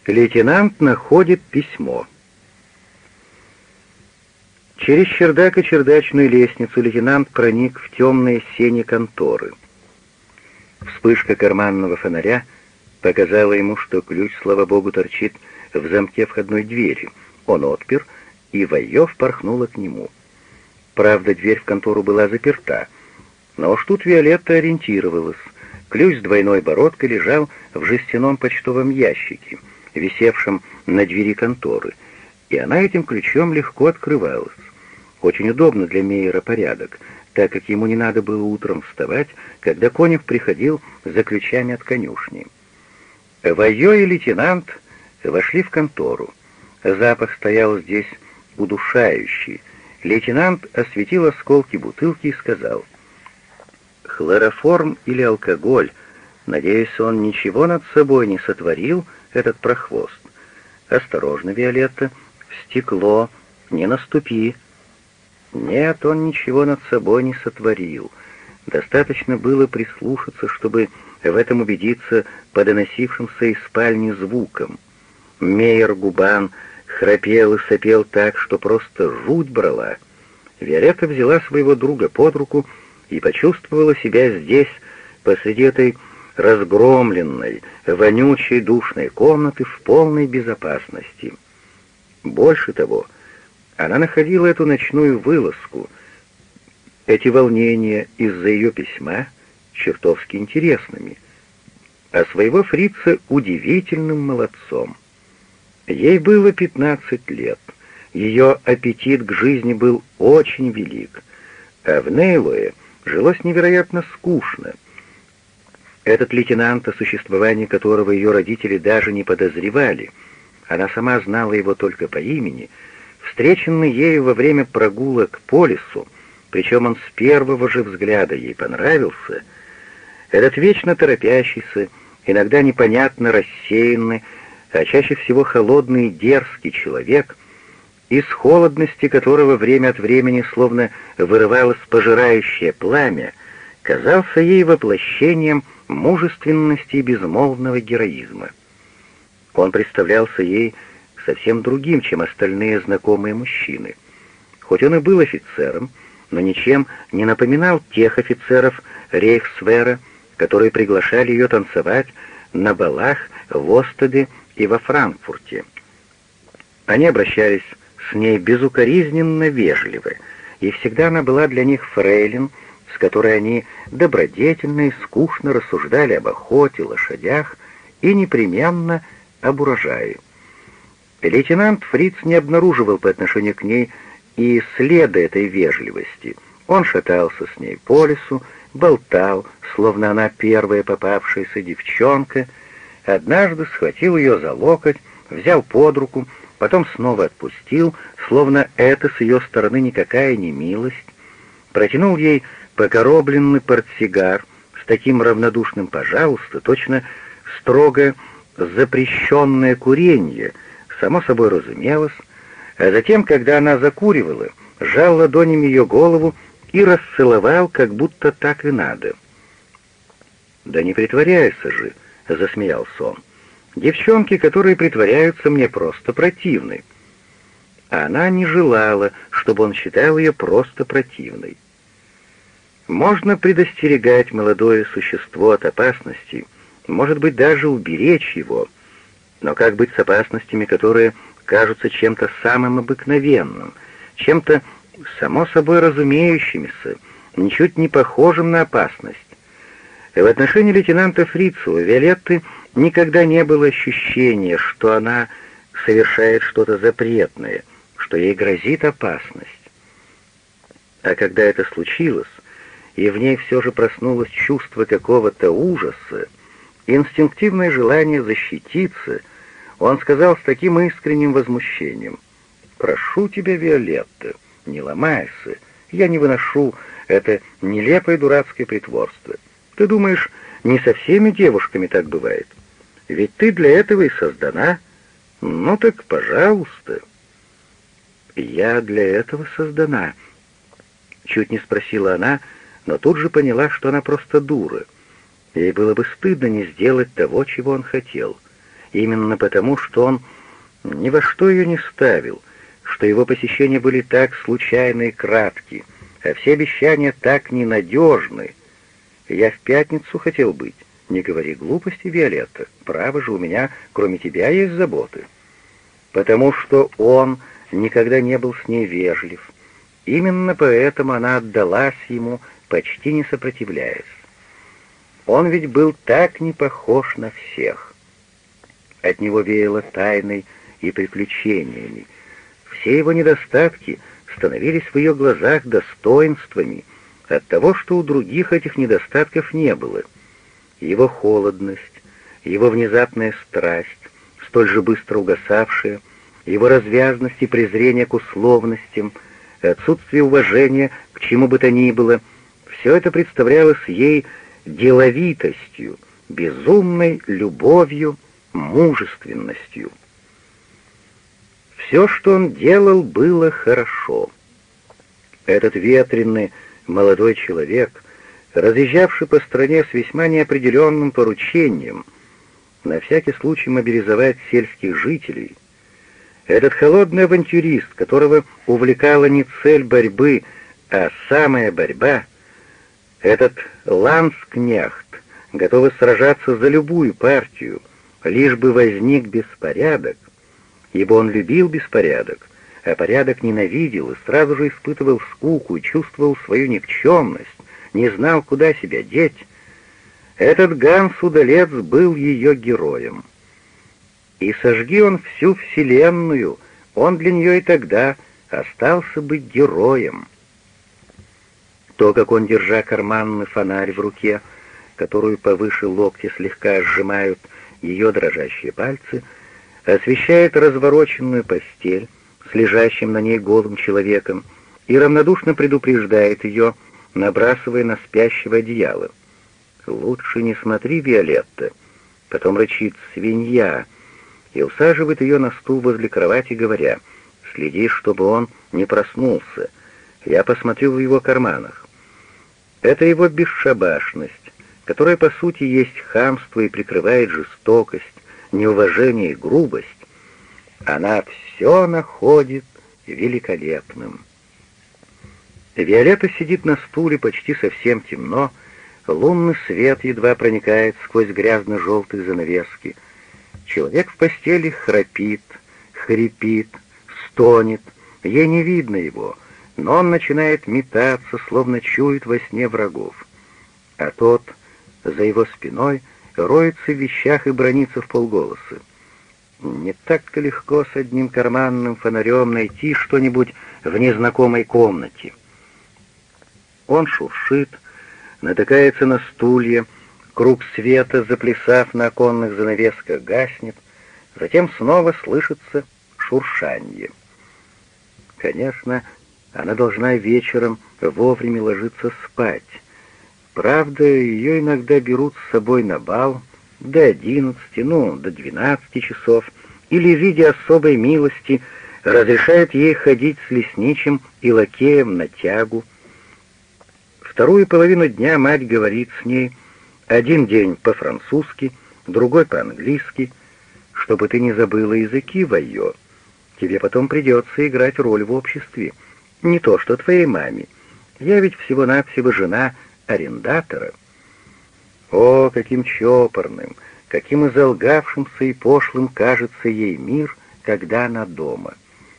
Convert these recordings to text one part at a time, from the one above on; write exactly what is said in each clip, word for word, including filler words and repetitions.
Лейтенант находит письмо. Через чердак и чердачную лестницу лейтенант проник в темные сени конторы. Вспышка карманного фонаря показала ему, что ключ, слава богу, торчит в замке входной двери. Он отпер, и Вайо впорхнула к нему. Правда, дверь в контору была заперта, но уж тут Виолетта ориентировалась. Ключ с двойной бородкой лежал в жестяном почтовом ящике, висевшем на двери конторы, и она этим ключом легко открывалась. Очень удобно для Мейера порядок, так как ему не надо было утром вставать, когда Конюх приходил за ключами от конюшни. Вайо и лейтенант вошли в контору. Запах стоял здесь удушающий. Лейтенант осветил осколки бутылки и сказал: «Хлороформ или алкоголь? Надеюсь, он ничего над собой не сотворил, этот прохвост. Осторожно, Виолетта, в стекло, не наступи». Нет, он ничего над собой не сотворил. Достаточно было прислушаться, чтобы в этом убедиться по доносившимся из спальни звукам. Мейер Губан храпел и сопел так, что просто жуть брала. Виолетта взяла своего друга под руку и почувствовала себя здесь, посреди этой разгромленной, вонючей, душной комнаты в полной безопасности. Больше того, она находила эту ночную вылазку, эти волнения из-за ее письма чертовски интересными, а своего фрица удивительным молодцом. Ей было пятнадцать лет, ее аппетит к жизни был очень велик, а в Нейлое жилось невероятно скучно. Этот лейтенант, о существовании которого ее родители даже не подозревали, она сама знала его только по имени, встреченный ею во время прогулок по лесу, причем он с первого же взгляда ей понравился, этот вечно торопящийся, иногда непонятно рассеянный, а чаще всего холодный и дерзкий человек, из холодности которого время от времени словно вырывалось пожирающее пламя, казался ей воплощением мужественности и безмолвного героизма. Он представлялся ей совсем другим, чем остальные знакомые мужчины. Хоть он и был офицером, но ничем не напоминал тех офицеров Рейхсвера, которые приглашали ее танцевать на балах в Остеде и во Франкфурте. Они обращались с ней безукоризненно вежливо, и всегда она была для них фрейлин, с которой они добродетельно и скучно рассуждали об охоте, лошадях и непременно об урожае. Лейтенант Фриц не обнаруживал по отношению к ней и следа этой вежливости. Он шатался с ней по лесу, болтал, словно она первая попавшаяся девчонка, однажды схватил ее за локоть, взял под руку, потом снова отпустил, словно это с ее стороны никакая не милость, протянул ей покоробленный портсигар с таким равнодушным «пожалуйста», точно строго запрещенное курение, само собой разумелось, а затем, когда она закуривала, сжал ладонями ее голову и расцеловал, как будто так и надо. «Да не притворяйся же», — засмеялся он. «Девчонки, которые притворяются, мне просто противны». А она не желала, чтобы он считал ее просто противной. Можно предостерегать молодое существо от опасностей, может быть, даже уберечь его, но как быть с опасностями, которые кажутся чем-то самым обыкновенным, чем-то само собой разумеющимся, ничуть не похожим на опасность? В отношении лейтенанта Фрица у Виолетты никогда не было ощущения, что она совершает что-то запретное, что ей грозит опасность. А когда это случилось, и в ней все же проснулось чувство какого-то ужаса, инстинктивное желание защититься, он сказал с таким искренним возмущением: «Прошу тебя, Виолетта, не ломайся, я не выношу это нелепое дурацкое притворство. Ты думаешь, не со всеми девушками так бывает? Ведь ты для этого и создана. Ну так, пожалуйста». «Я для этого создана?» Чуть не спросила она, но тут же поняла, что она просто дура. Ей было бы стыдно не сделать того, чего он хотел. именно потому, что он ни во что ее не ставил, что его посещения были так случайны и кратки, а все обещания так ненадежны. Я в пятницу хотел быть. Не говори глупости, Виолетта. Право же, у меня, кроме тебя, есть заботы. Потому что он никогда не был с ней вежлив. Именно поэтому она отдалась ему, почти не сопротивляясь. Он ведь был так не похож на всех. От него веяло тайной и приключениями. Все его недостатки становились в ее глазах достоинствами от того, что у других этих недостатков не было. Его холодность, его внезапная страсть, столь же быстро угасавшая, его развязность и презрение к условностям, отсутствие уважения к чему бы то ни было, все это представлялось ей деловитостью, безумной любовью, мужественностью. Все, что он делал, было хорошо. Этот ветреный молодой человек, разъезжавший по стране с весьма неопределенным поручением, на всякий случай мобилизовать сельских жителей, этот холодный авантюрист, которого увлекала не цель борьбы, а самая борьба, этот ландскнехт, готовый сражаться за любую партию, лишь бы возник беспорядок, ибо он любил беспорядок, а порядок ненавидел и сразу же испытывал скуку и чувствовал свою никчемность, не знал, куда себя деть. Этот Ганс-удалец был ее героем. И сожги он всю вселенную, он для нее и тогда остался бы героем. То, как он, держа карманный фонарь в руке, которую повыше локтя слегка сжимают ее дрожащие пальцы, освещает развороченную постель с лежащим на ней голым человеком и равнодушно предупреждает ее, набрасывая на спящего одеяло. «Лучше не смотри, Виолетта», потом рычит «свинья» и усаживает ее на стул возле кровати, говоря: «Следи, чтобы он не проснулся. Я посмотрю в его карманах». Это его бесшабашность, которая по сути есть хамство и прикрывает жестокость, неуважение и грубость. Она все находит великолепным. Виолетта сидит на стуле, почти совсем темно, лунный свет едва проникает сквозь грязно-желтые занавески. Человек в постели храпит, хрипит, стонет, ей не видно его, но он начинает метаться, словно чует во сне врагов. А тот за его спиной роется в вещах и бронится вполголоса. Не так-то легко с одним карманным фонарем найти что-нибудь в незнакомой комнате. Он шуршит, натыкается на стулья, круг света, заплясав на оконных занавесках, гаснет, затем снова слышится шуршанье. Конечно, она должна вечером вовремя ложиться спать. Правда, ее иногда берут с собой на бал до одиннадцати, ну, до двенадцати часов, или в виде особой милости разрешают ей ходить с лесничим и лакеем на тягу. Вторую половину дня мать говорит с ней, один день по-французски, другой по-английски, чтобы ты не забыла языки, Вайо. Тебе потом придется играть роль в обществе. Не то что твоей маме. Я ведь всего-навсего жена арендатора. О, каким чопорным, каким изолгавшимся и пошлым кажется ей мир, когда она дома.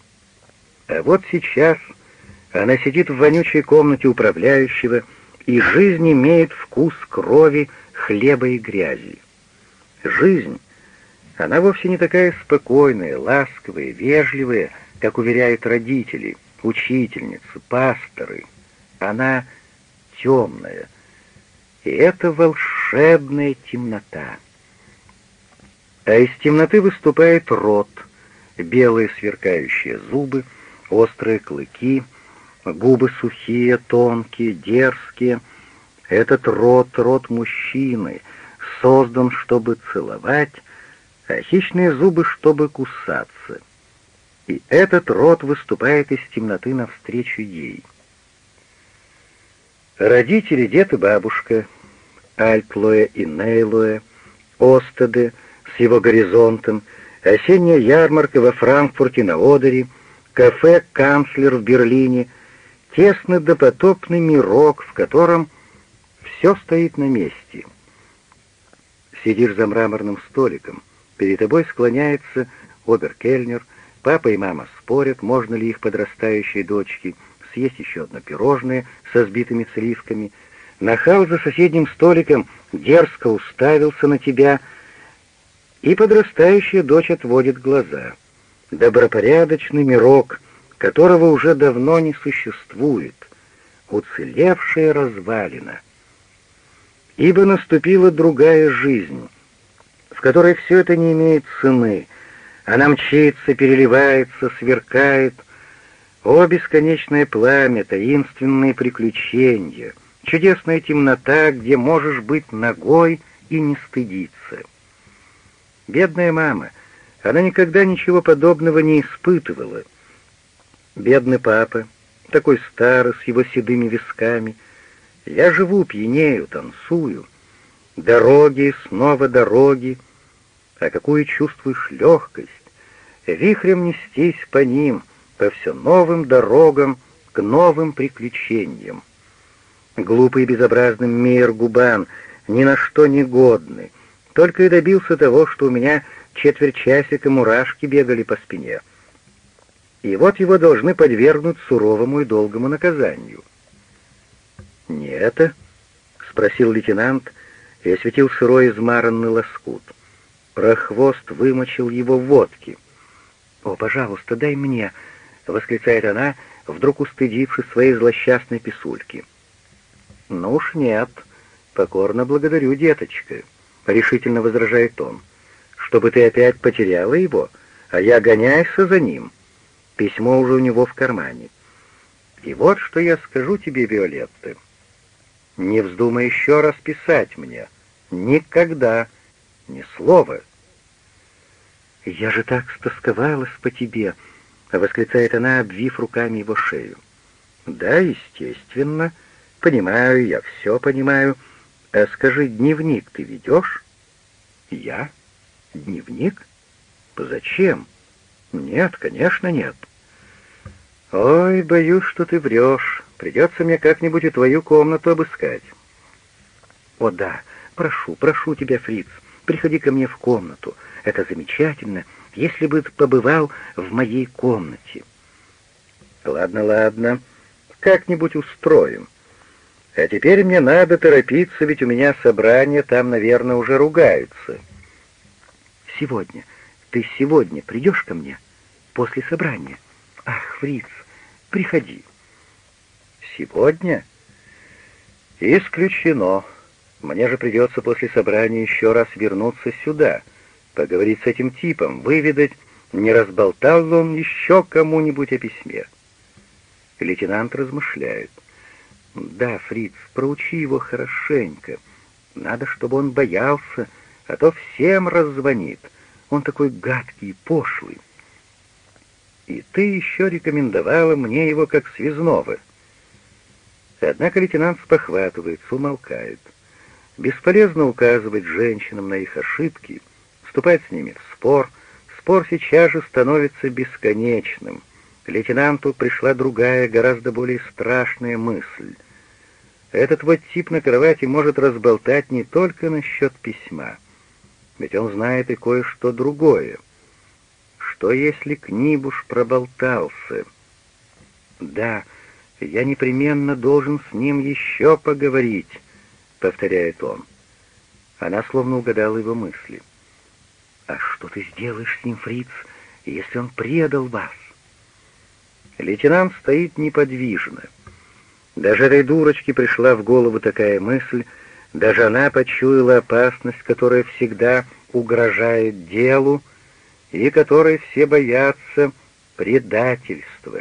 А вот сейчас она сидит в вонючей комнате управляющего, и жизнь имеет вкус крови, хлеба и грязи. Жизнь, она вовсе не такая спокойная, ласковая, вежливая, как уверяют родители, учительницы, пасторы. Она темная, и это волшебная темнота. А из темноты выступает рот, белые сверкающие зубы, острые клыки, губы сухие, тонкие, дерзкие. Этот рот — рот мужчины, создан, чтобы целовать, а хищные зубы, чтобы кусаться. И этот рот выступает из темноты навстречу ей. Родители, дед и бабушка, Альтлоэ и Нейлоэ, Остеды, с его горизонтом, осенняя ярмарка во Франкфурте на Одере, кафе «Канцлер» в Берлине, тесный допотопный мирок, в котором все стоит на месте. Сидишь за мраморным столиком, перед тобой склоняется обер-кельнер, папа и мама спорят, можно ли их подрастающей дочке съесть еще одно пирожное со сбитыми сливками. Нахал за соседним столиком дерзко уставился на тебя, и подрастающая дочь отводит глаза. Добропорядочный мирок, которого уже давно не существует, уцелевшая развалина. Ибо наступила другая жизнь, в которой все это не имеет цены. Она мчится, переливается, сверкает. О, бесконечное пламя, таинственные приключения, чудесная темнота, где можешь быть нагой и не стыдиться. Бедная мама, она никогда ничего подобного не испытывала. Бедный папа, такой старый, с его седыми висками. Я живу, пьянею, танцую. Дороги, снова дороги. А какую чувствуешь легкость? Вихрем нестись по ним, по все новым дорогам, к новым приключениям. Глупый и безобразный Мейер Губан, ни на что не годный, только и добился того, что у меня четверть часика мурашки бегали по спине. И вот его должны подвергнуть суровому и долгому наказанию. «Не это?» — спросил лейтенант и осветил сырой измаранный лоскут. Прохвост вымочил его в водке. «О, пожалуйста, дай мне!» — восклицает она, вдруг устыдившись своей злосчастной писульки. «Ну уж нет, покорно благодарю, деточка», — решительно возражает он, «чтобы ты опять потеряла его, а я гоняюсь за ним». Письмо уже у него в кармане. «И вот что я скажу тебе, Виолетта. Не вздумай еще раз писать мне. Никогда. Ни слова». «Я же так стосковалась по тебе», — восклицает она, обвив руками его шею. «Да, естественно. Понимаю, я все понимаю. А скажи, дневник ты ведешь?» «Я? Дневник? Зачем? Нет, конечно, нет». «Ой, боюсь, что ты врешь. Придется мне как-нибудь и твою комнату обыскать». «О да, прошу, прошу тебя, Фриц, приходи ко мне в комнату. Это замечательно, если бы ты побывал в моей комнате». «Ладно, ладно, как-нибудь устроим. А теперь мне надо торопиться, ведь у меня собрание, там, наверное, уже ругаются». «Сегодня, ты сегодня придешь ко мне? После собрания? Ах, Фриц, приходи». «Сегодня? Исключено. Мне же придется после собрания еще раз вернуться сюда, поговорить с этим типом, выведать, не разболтал ли он еще кому-нибудь о письме». Лейтенант размышляет. «Да, Фриц, проучи его хорошенько. Надо, чтобы он боялся, а то всем раззвонит. Он такой гадкий и пошлый. И ты еще рекомендовала мне его как связного». Однако лейтенант спохватывается, умолкает. Бесполезно указывать женщинам на их ошибки, вступать с ними в спор. Спор сейчас же становится бесконечным. Лейтенанту пришла другая, гораздо более страшная мысль. Этот вот тип на кровати может разболтать не только насчет письма, ведь он знает и кое-что другое. Что если Книбуш проболтался? «Да, я непременно должен с ним еще поговорить», — повторяет он. Она словно угадала его мысли. «А что ты сделаешь с ним, Фриц, если он предал вас?» Лейтенант стоит неподвижно. Даже этой дурочке пришла в голову такая мысль, даже она почуяла опасность, которая всегда угрожает делу и которой все боятся предательства.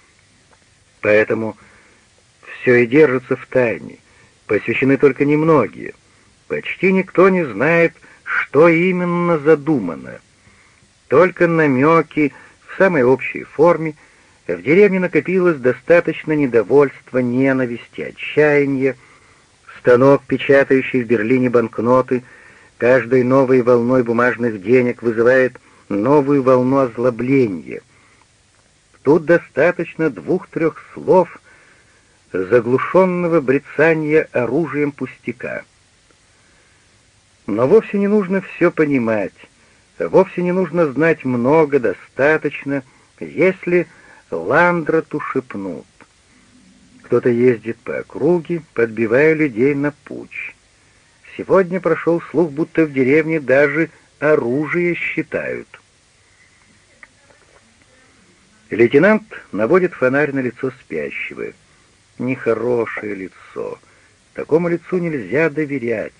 Поэтому все и держится в тайне, посвящены только немногие. Почти никто не знает, что именно задумано. Только намеки в самой общей форме. В деревне накопилось достаточно недовольства, ненависти, отчаяния. Станок, печатающий в Берлине банкноты, Каждой новой волной бумажных денег вызывает новую волну озлобления. Тут достаточно двух-трех слов, заглушенного брецания оружием пустяка. Но вовсе не нужно все понимать, вовсе не нужно знать много, достаточно, если Ландроту шепнут. Кто-то ездит по округе, подбивая людей на путь. Сегодня прошел слух, будто в деревне даже оружие считают. Лейтенант наводит фонарь на лицо спящего. Нехорошее лицо. Такому лицу нельзя доверять.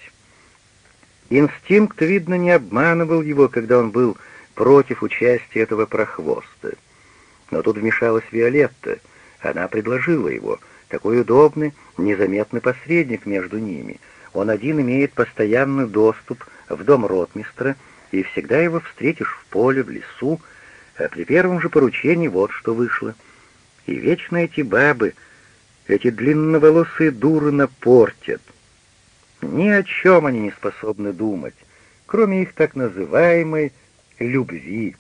Инстинкт, видно, не обманывал его, когда он был против участия этого прохвоста. Но тут вмешалась Виолетта. Она предложила его. Такой удобный, незаметный посредник между ними. Он один имеет постоянный доступ в дом ротмистра, и всегда его встретишь в поле, в лесу, а при первом же поручении вот что вышло. И вечно эти бабы, эти длинноволосые дуры напортят. Ни о чем они не способны думать, кроме их так называемой любви.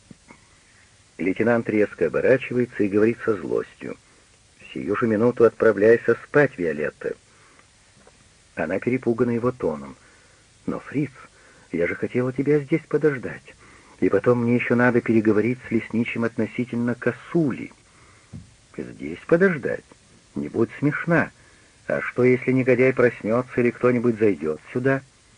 Лейтенант резко оборачивается и говорит со злостью: «Сию же минуту отправляйся спать, Виолетта». Она перепугана его тоном. «Но, Фриц, я же хотела тебя здесь подождать. И потом мне еще надо переговорить с лесничим относительно косули». «Здесь подождать? Не будь смешна. А что, если негодяй проснется или кто-нибудь зайдет сюда?»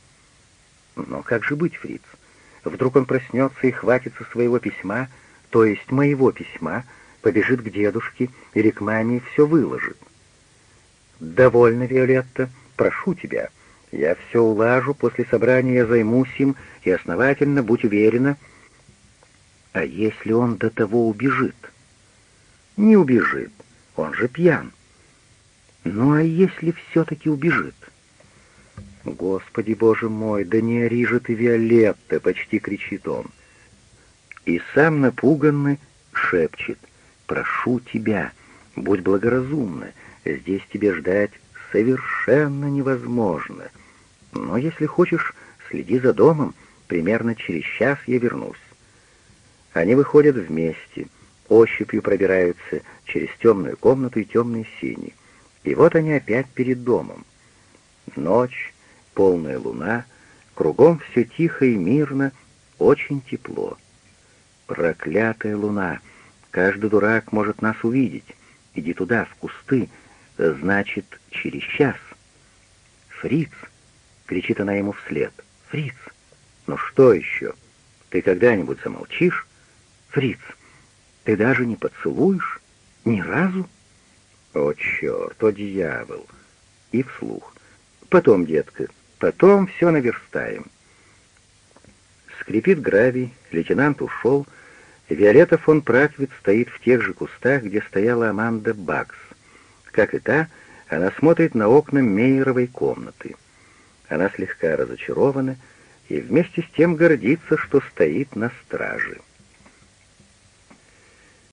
«Но как же быть, Фриц? Вдруг он проснется и хватится своего письма, то есть моего письма, побежит к дедушке или к маме и все выложит». «Довольно, Виолетта, прошу тебя. Я все улажу, после собрания я займусь им, и основательно, будь уверена». «А если он до того убежит?» «Не убежит, он же пьян». «Ну а если все-таки убежит?» «Господи, Боже мой, да не ори же ты, Виолетта!» — почти кричит он. И сам напуганный шепчет: «Прошу тебя, будь благоразумна, здесь тебе ждать совершенно невозможно. Но если хочешь, следи за домом, примерно через час я вернусь». Они выходят вместе, ощупью пробираются через темную комнату и темные сени. И вот они опять перед домом. Ночь, полная луна, кругом все тихо и мирно, очень тепло. Проклятая луна! Каждый дурак может нас увидеть. Иди туда, в кусты, значит, через час. «Фриц!» — кричит она ему вслед. «Фриц! Ну что еще? Ты когда-нибудь замолчишь? Фриц, ты даже не поцелуешь? Ни разу?» «О, черт, о, дьявол!» И вслух: «Потом, детка, потом все наверстаем». Скрипит гравий, лейтенант ушел, Виолетта фон Праквиц стоит в тех же кустах, где стояла Аманда Бакс. Как и та, она смотрит на окна Мейеровой комнаты. Она слегка разочарована и вместе с тем гордится, что стоит на страже.